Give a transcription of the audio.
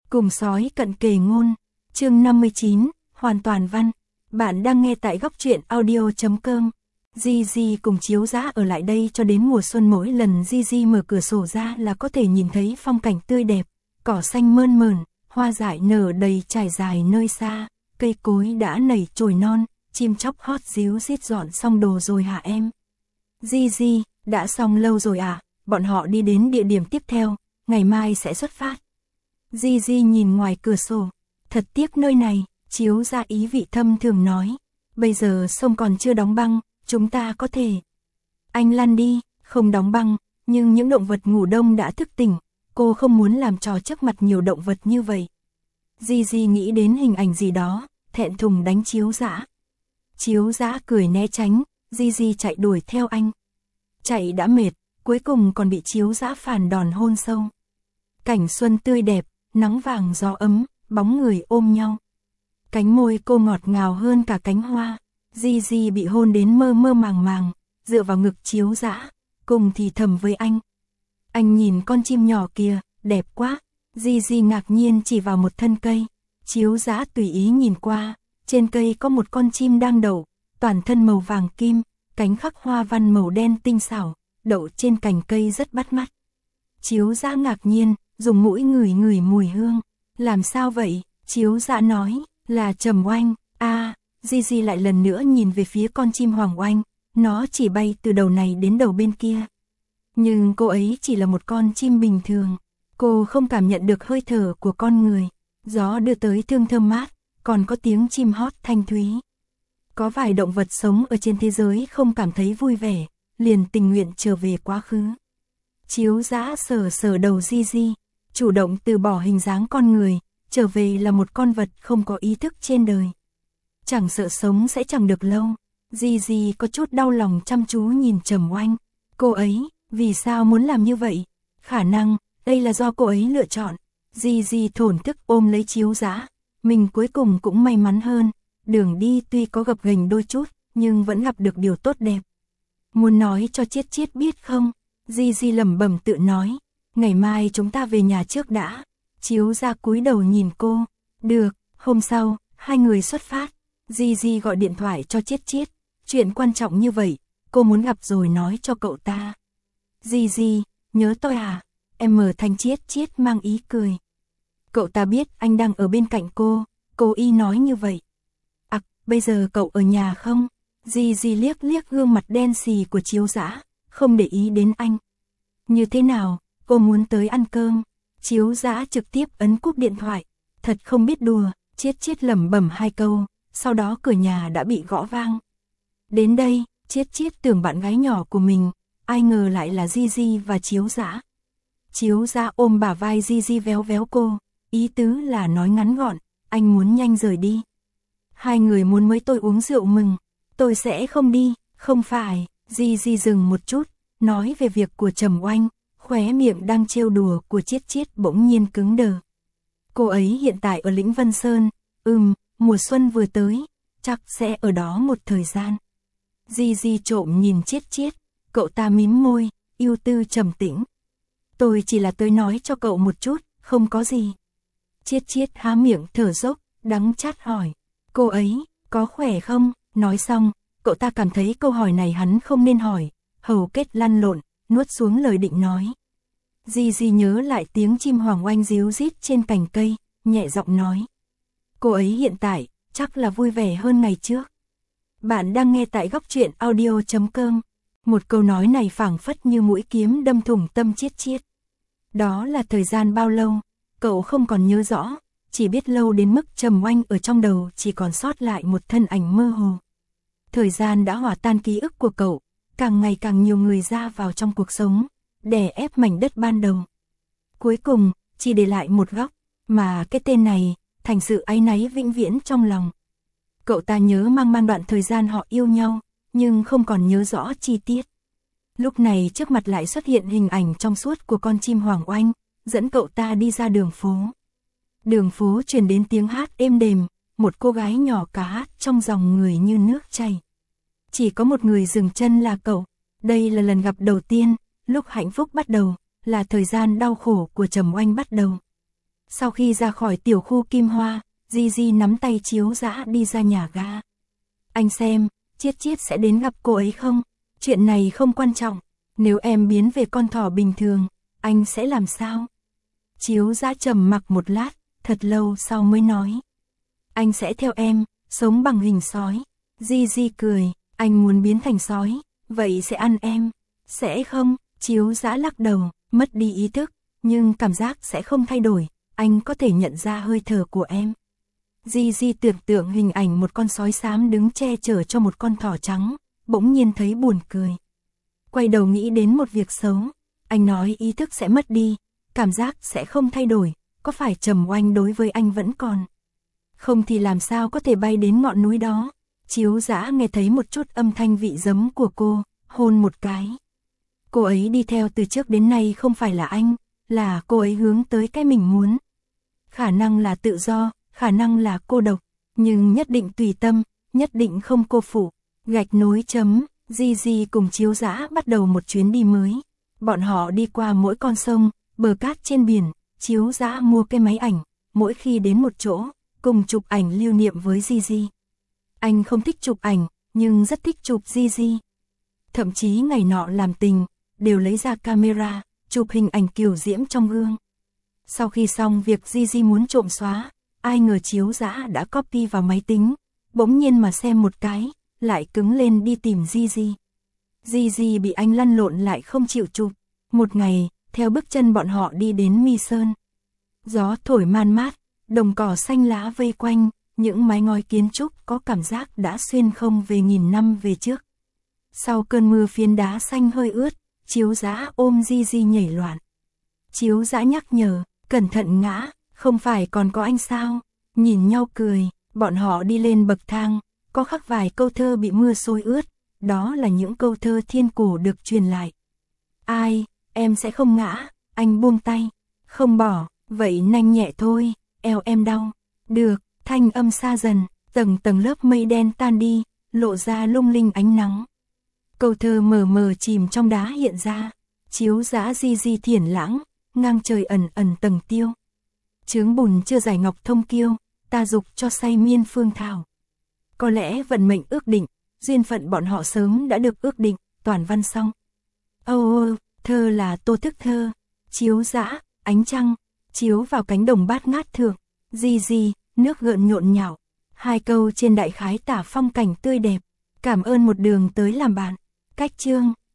Cùng sói cận kề ngôn, chương 59, hoàn toàn văn. Bạn đang nghe tại góc truyện audio.com. Gigi cùng Chiếu Dã ở lại đây cho đến mùa xuân, mỗi lần Gigi mở cửa sổ ra là có thể nhìn thấy phong cảnh tươi đẹp, cỏ xanh mơn mởn, hoa dại nở đầy trải dài nơi xa, cây cối đã nảy chồi non, chim chóc hót ríu rít. Dọn xong đồ rồi hả em? Gigi, đã xong lâu rồi à, bọn họ đi đến địa điểm tiếp theo, ngày mai sẽ xuất phát. Gigi nhìn ngoài cửa sổ, thật tiếc nơi này, Chiếu Dã ý vị thâm thường nói, bây giờ sông còn chưa đóng băng, chúng ta có thể. Anh lăn đi, không đóng băng, nhưng những động vật ngủ đông đã thức tỉnh, cô không muốn làm trò trước mặt nhiều động vật như vậy. Gigi nghĩ đến hình ảnh gì đó, thẹn thùng đánh Chiếu Dã. Chiếu Dã cười né tránh, Gigi chạy đuổi theo anh. Chạy đã mệt, cuối cùng còn bị Chiếu Dã phản đòn hôn sâu. Cảnh xuân tươi đẹp, nắng vàng gió ấm, bóng người ôm nhau. Cánh môi cô ngọt ngào hơn cả cánh hoa. Gigi bị hôn đến mơ mơ màng màng, dựa vào ngực Chiếu Dã, cùng thì thầm với anh. Anh nhìn con chim nhỏ kia, đẹp quá. Gigi ngạc nhiên chỉ vào một thân cây. Chiếu Dã tùy ý nhìn qua, trên cây có một con chim đang đậu, toàn thân màu vàng kim, cánh khắc hoa văn màu đen tinh xảo, đậu trên cành cây rất bắt mắt. Chiếu Dã ngạc nhiên, dùng mũi ngửi ngửi mùi hương. Làm sao vậy? Chiếu Dã nói, là trầm oanh. Gigi lại lần nữa nhìn về phía con chim hoàng oanh, nó chỉ bay từ đầu này đến đầu bên kia. Nhưng cô ấy chỉ là một con chim bình thường, cô không cảm nhận được hơi thở của con người. Gió đưa tới hương thơm mát, còn có tiếng chim hót thanh thúy. Có vài động vật sống ở trên thế giới không cảm thấy vui vẻ, liền tình nguyện trở về quá khứ. Chiếu Dã sờ sờ đầu Gigi, chủ động từ bỏ hình dáng con người, trở về là một con vật không có ý thức trên đời. Chẳng sợ sống sẽ chẳng được lâu. Gigi có chút đau lòng chăm chú nhìn Trầm Oanh. Cô ấy, vì sao muốn làm như vậy? Khả năng, đây là do cô ấy lựa chọn. Gigi thổn thức ôm lấy Chiếu Dã. Mình cuối cùng cũng may mắn hơn. Đường đi tuy có gập ghềnh đôi chút, nhưng vẫn gặp được điều tốt đẹp. Muốn nói cho Chiết Chiết biết không? Gigi lẩm bẩm tự nói. Ngày mai chúng ta về nhà trước đã. Chiếu Dã cúi đầu nhìn cô. Được, hôm sau, hai người xuất phát. Gigi gọi điện thoại cho Chiết Chiết. Chuyện quan trọng như vậy, cô muốn gặp rồi nói cho cậu ta. Gigi, nhớ tôi à? Em mở thành Chiết Chiết mang ý cười. Cậu ta biết anh đang ở bên cạnh cô y nói như vậy. Bây giờ cậu ở nhà không? Gigi liếc liếc gương mặt đen xì của Chiếu Dã, không để ý đến anh. Như thế nào, cô muốn tới ăn cơm? Chiếu Dã trực tiếp ấn cúp điện thoại. Thật không biết đùa, Chiết Chiết lẩm bẩm hai câu, sau đó cửa nhà đã bị gõ vang. Đến đây, Chiết Chiết tưởng bạn gái nhỏ của mình, ai ngờ lại là Gigi và Chiếu Dã. Chiếu Dã ôm bả vai Gigi véo véo cô, ý tứ là nói ngắn gọn, anh muốn nhanh rời đi. Hai người muốn mời tôi uống rượu mừng, tôi sẽ không đi, không phải. Gigi dừng một chút, nói về việc của Trầm Oanh, khóe miệng đang trêu đùa của Chiết Chiết bỗng nhiên cứng đờ. Cô ấy hiện tại ở Lĩnh Vân Sơn, mùa xuân vừa tới, chắc sẽ ở đó một thời gian. Gigi trộm nhìn Chiết Chiết, cậu ta mím môi, ưu tư trầm tĩnh. Tôi chỉ là tới nói cho cậu một chút, không có gì. Chiết Chiết há miệng thở dốc, đắng chát hỏi. Cô ấy, có khỏe không? Nói xong, cậu ta cảm thấy câu hỏi này hắn không nên hỏi, hầu kết lăn lộn, nuốt xuống lời định nói. Gigi nhớ lại tiếng chim hoàng oanh ríu rít trên cành cây, nhẹ giọng nói. Cô ấy hiện tại, chắc là vui vẻ hơn ngày trước. Bạn đang nghe tại góc truyện audio.com. Một câu nói này phảng phất như mũi kiếm đâm thủng tâm Chiết Chiết. Đó là thời gian bao lâu, cậu không còn nhớ rõ. Chỉ biết lâu đến mức Trầm Oanh ở trong đầu chỉ còn sót lại một thân ảnh mơ hồ. Thời gian đã hòa tan ký ức của cậu, càng ngày càng nhiều người ra vào trong cuộc sống, đè ép mảnh đất ban đầu. Cuối cùng, chỉ để lại một góc, mà cái tên này, thành sự áy náy vĩnh viễn trong lòng. Cậu ta nhớ mang đoạn thời gian họ yêu nhau, nhưng không còn nhớ rõ chi tiết. Lúc này trước mặt lại xuất hiện hình ảnh trong suốt của con chim hoàng oanh, dẫn cậu ta đi ra đường phố. Đường phố truyền đến tiếng hát êm đềm, một cô gái nhỏ cá hát trong dòng người như nước chảy. Chỉ có một người dừng chân là cậu. Đây là lần gặp đầu tiên, lúc hạnh phúc bắt đầu, là thời gian đau khổ của Trầm Oanh bắt đầu. Sau khi ra khỏi tiểu khu Kim Hoa, Gigi nắm tay Chiếu Dã đi ra nhà ga. Anh xem, Chiết Chiết sẽ đến gặp cô ấy không? Chuyện này không quan trọng, nếu em biến về con thỏ bình thường, anh sẽ làm sao? Chiếu Dã trầm mặc một lát, thật lâu sau mới nói. Anh sẽ theo em, sống bằng hình sói. Gigi cười, anh muốn biến thành sói, vậy sẽ ăn em. Sẽ không, Chiếu Dã lắc đầu, mất đi ý thức, nhưng cảm giác sẽ không thay đổi, anh có thể nhận ra hơi thở của em. Gigi tưởng tượng hình ảnh một con sói xám đứng che chở cho một con thỏ trắng, bỗng nhiên thấy buồn cười. Quay đầu nghĩ đến một việc xấu, anh nói ý thức sẽ mất đi, cảm giác sẽ không thay đổi, có phải Trầm Oanh đối với anh vẫn còn? Không thì làm sao có thể bay đến ngọn núi đó? Chiếu Dã nghe thấy một chút âm thanh vị giấm của cô, hôn một cái. Cô ấy đi theo từ trước đến nay không phải là anh, là cô ấy hướng tới cái mình muốn. Khả năng là tự do, khả năng là cô độc, nhưng nhất định tùy tâm, nhất định không cô phụ. Gạch nối chấm, Gigi cùng Chiếu Dã bắt đầu một chuyến đi mới. Bọn họ đi qua mỗi con sông, bờ cát trên biển, Chiếu Dã mua cái máy ảnh, mỗi khi đến một chỗ, cùng chụp ảnh lưu niệm với Gigi. Anh không thích chụp ảnh, nhưng rất thích chụp Gigi. Thậm chí ngày nọ làm tình, đều lấy ra camera, chụp hình ảnh kiều diễm trong gương. Sau khi xong việc Gigi muốn trộm xóa, ai ngờ Chiếu Dã đã copy vào máy tính, bỗng nhiên mà xem một cái, lại cứng lên đi tìm Gigi. Gigi bị anh lăn lộn lại không chịu chụp. Một ngày, theo bước chân bọn họ đi đến Mi Sơn. Gió thổi man mát, đồng cỏ xanh lá vây quanh, những mái ngói kiến trúc có cảm giác đã xuyên không về nghìn năm về trước. Sau cơn mưa phiến đá xanh hơi ướt, Chiếu Dã ôm Gigi nhảy loạn. Chiếu Dã nhắc nhở, cẩn thận ngã, không phải còn có anh sao? Nhìn nhau cười, bọn họ đi lên bậc thang, có khắc vài câu thơ bị mưa xối ướt, đó là những câu thơ thiên cổ được truyền lại. Ai, em sẽ không ngã, anh buông tay, không bỏ, vậy nhanh nhẹ thôi, eo em đau. Được, thanh âm xa dần, tầng tầng lớp mây đen tan đi, lộ ra lung linh ánh nắng. Câu thơ mờ mờ chìm trong đá hiện ra, Chiếu Dã Gigi thiển lãng, ngang trời ẩn ẩn tầng tiêu. Chướng bùn chưa giải ngọc thông kiêu, ta dục cho say miên phương thảo. Có lẽ vận mệnh ước định, duyên phận bọn họ sớm đã được ước định, toàn văn xong. Thơ là Tô Thức thơ. Chiếu Dã, ánh trăng, chiếu vào cánh đồng bát ngát thượng. Gigi, nước gợn nhộn nhạo. Hai câu trên đại khái tả phong cảnh tươi đẹp. Cảm ơn một đường tới làm bạn. Cách chương.